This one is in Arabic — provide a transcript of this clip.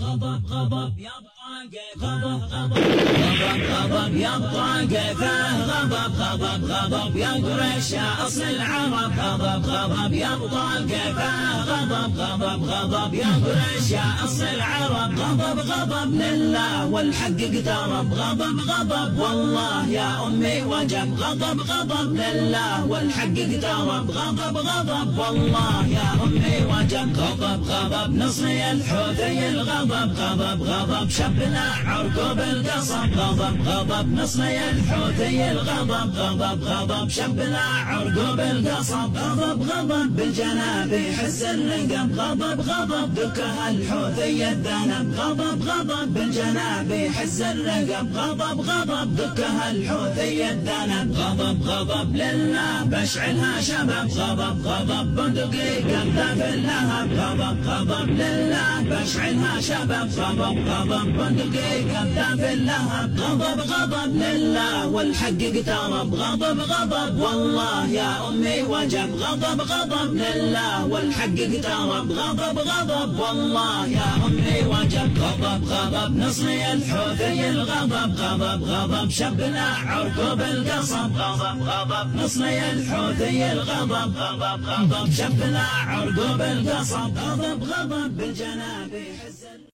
غضب غضب يبقى كيفه غضب يبقى كيفه غضب يا قريش يا أصل العرب غضب يبقى كيفه غضب يا قريش يا أصل العرب غضب لله والحق اقترب غضب والله يا أمي وجب غضب لله والحق اقترب غضب والله يا أمي وجب غضب نصري الحوثي الغضب غضب شبنا عرقوب القصب غضب نصري الحوثي الغضب غضب شبنا عرقوب القصب غضب بالجناب يحز الرقب غضب دكها الحوثي الذنب غضب بالجناب يحز الرقب غضب دكها الحوثي الذنب غضب لله بشعلها شباب غضب بندقي قذف اللهب غضب لله بشعلها شباب غضب بندقي قذف اللهب غضب لله والحق اقترب غضب والله يا أمي وجب غضب لله والحق اقترب غضب والله يا أمي وجب غضب نصري الحوثي الغضب غضب شبنا عرقوب القصب غضب نصري الحوثي الغضب غضب شبنا عرقوب القصب غضب بالجناب يحز